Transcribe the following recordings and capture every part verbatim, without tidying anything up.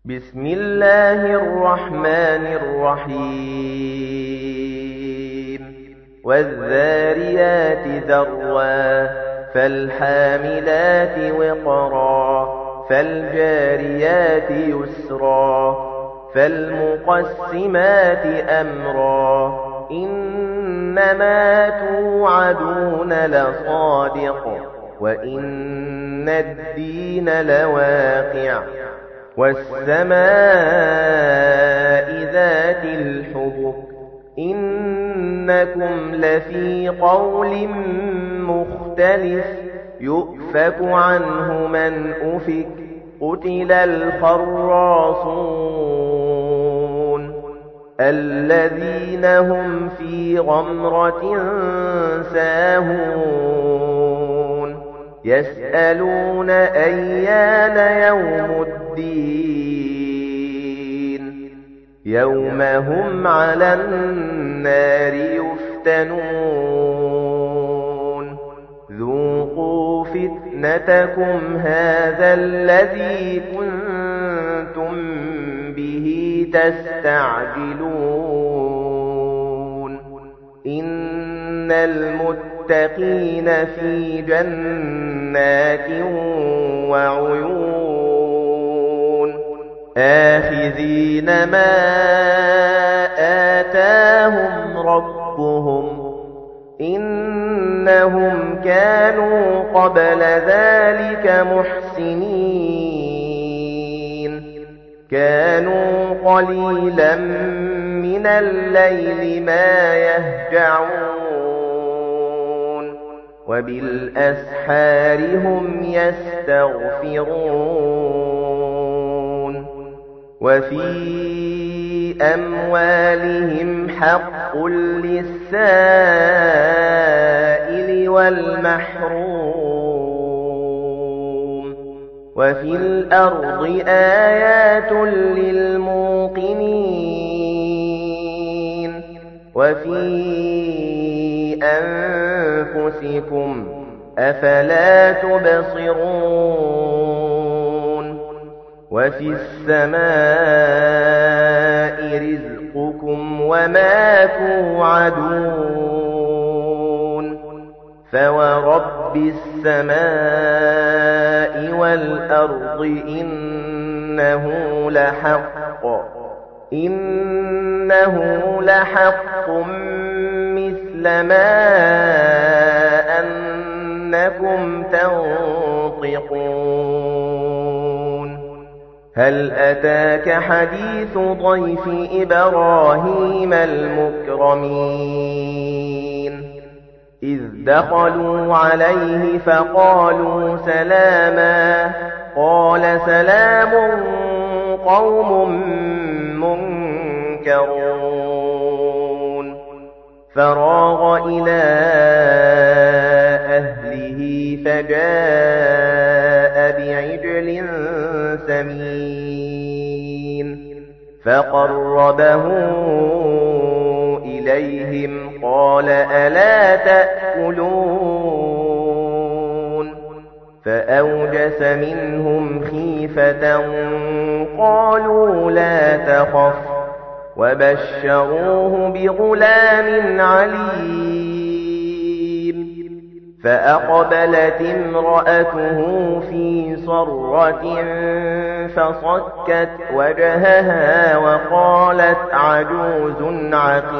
بسم الله الرحمن الرحيم والذاريات ذروا فالحاملات وقرا فالجاريات يسرا فالمقسمات أمرا إنما توعدون لصادق وإن الدين لواقع والسماء ذات الحبك إنكم لفي قول مختلف يؤفك عنه من أفك قتل الخراصون الذين هم في غمرة ساهون يسألون أيان يوم الدين يوم هم على النار يفتنون ذوقوا فتنتكم هذا الذي كنتم به تستعجلون إن المتقين في جنات وعيون آخذين ما آتاهم ربهم إنهم كانوا قبل ذلك محسنين كانوا قليلا من الليل ما يهجعون وبالأسحار هم يستغفرون وفي أموالهم حق للسائل والمحروم وفي الأرض آيات للموقنين وفي أنفسكم أفلا تبصرون وفي السماء رزقكم وما توعدون فورب السماء والأرض إنه لحق إنه لحق مثل ما أنكم تنطقون هل أتاك حديث ضيف إبراهيم المكرمين إذ دخلوا عليه فقالوا سلاما قال سلام قوم منكرون فراغ إلى أهله فجاء بعجل سمين فقربه إليهم قال ألا تأكلون فأوجس منهم خيفة قالوا لا تخف وبشروه بغلام عليم فأقبلت امرأته في صرة فصكت وجهها وقالت عجوز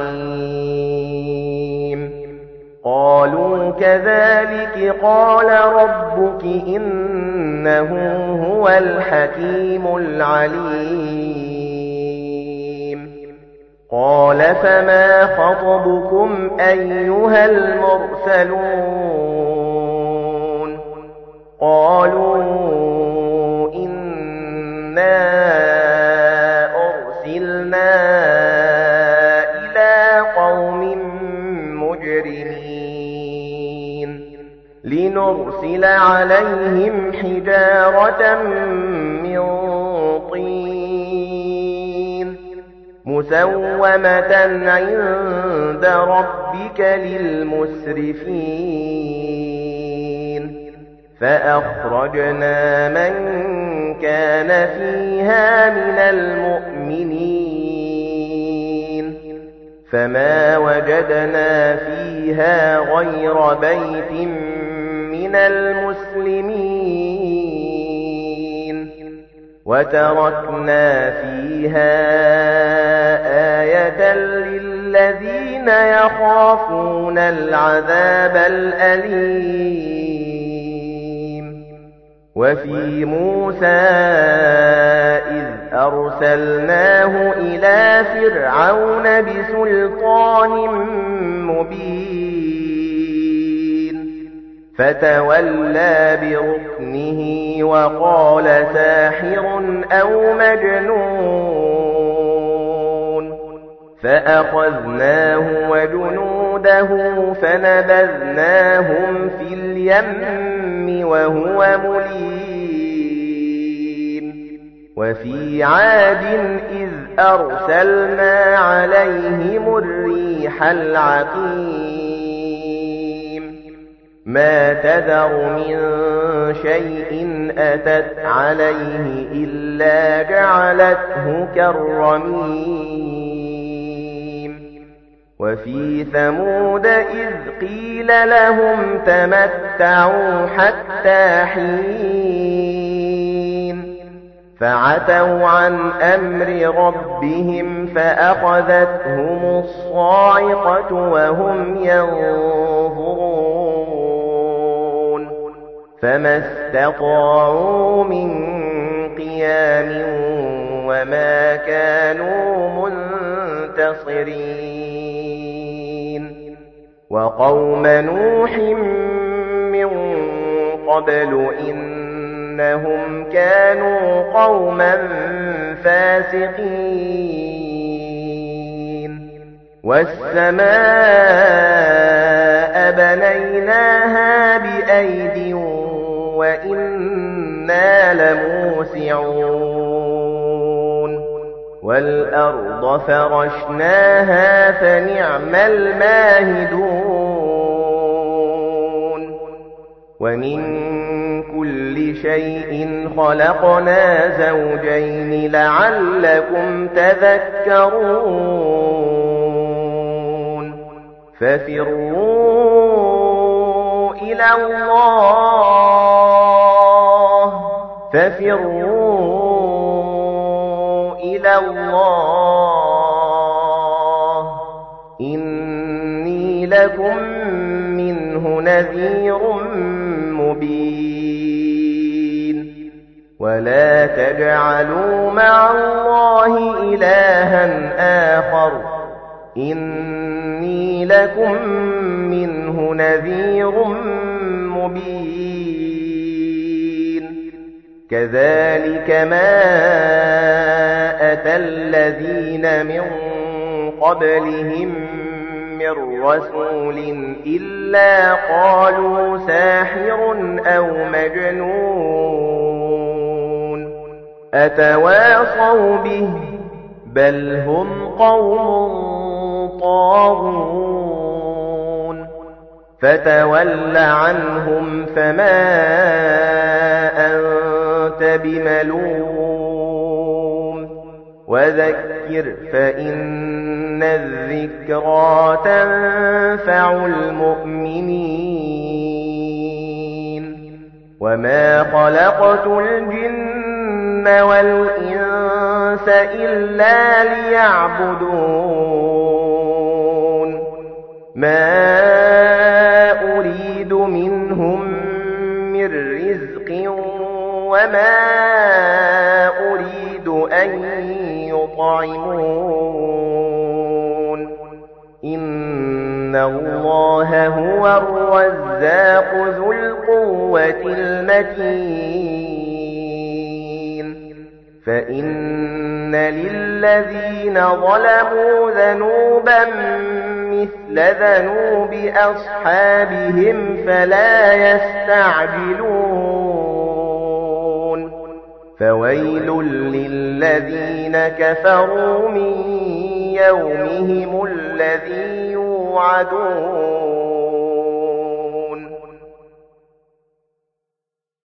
عقيم قالوا كذلك قال ربك إنه هو الحكيم العليم قال فما خطبكم أيها المرسلون قالوا إنا أرسلنا إلى قوم مجرمين لنرسل عليهم حجارة من طين مسومة عند ربك للمسرفين فأخرجنا من كان فيها من المؤمنين فما وجدنا فيها غير بيت من المسلمين وتركنا فيها آية للذين يخافون العذاب الأليم وفي موسى إذ أرسلناه إلى فرعون بسلطان مبين فتولى بركنه وقال ساحر أو مجنون فأخذناه وجنوده فنبذناهم في اليم وهو مليم وفي عاد إذ أرسلنا عليهم الريح العقيم ما تذر من شيء أتت عليه إلا جعلته كالرميم وفي ثمود إذ قيل لهم تمتعوا حتى حين فعتوا عن أمر ربهم فأخذتهم الصاعقة وهم ينظرون فما استطاعوا من قيام وما كانوا منتصرين وقوم نوح من قبل إنهم كانوا قوما فاسقين والسماء بنيناها بأيد وإنا لموسعون والأرض فرشناها فنعم الماهدون ومن كل شيء خلقنا زوجين لعلكم تذكرون ففروا إلى الله ففروا إلى الله إني لكم منه نذير مبين ولا تجعلوا مع الله إلها آخر إني لكم منه نذير مبين كذلك ما أتى الذين من قبلهم من رسول إلا قالوا ساحر أو مجنون أتواصوا به بل هم قوم طاغون فتول عنهم فما أنت بملوم وذكر فإن الذكرى تنفع المؤمنين وما خلقت الجن والإنس إلا ليعبدون ما أريد منهم من رزق وما أريد أن يطعمون إن الله هو الرزاق ذو القوة المتين فإن للذين ظلموا ذنوبا مثل ذنوب أصحابهم فلا يستعجلون فويل للذين كفروا من يومهم الذي يوعدون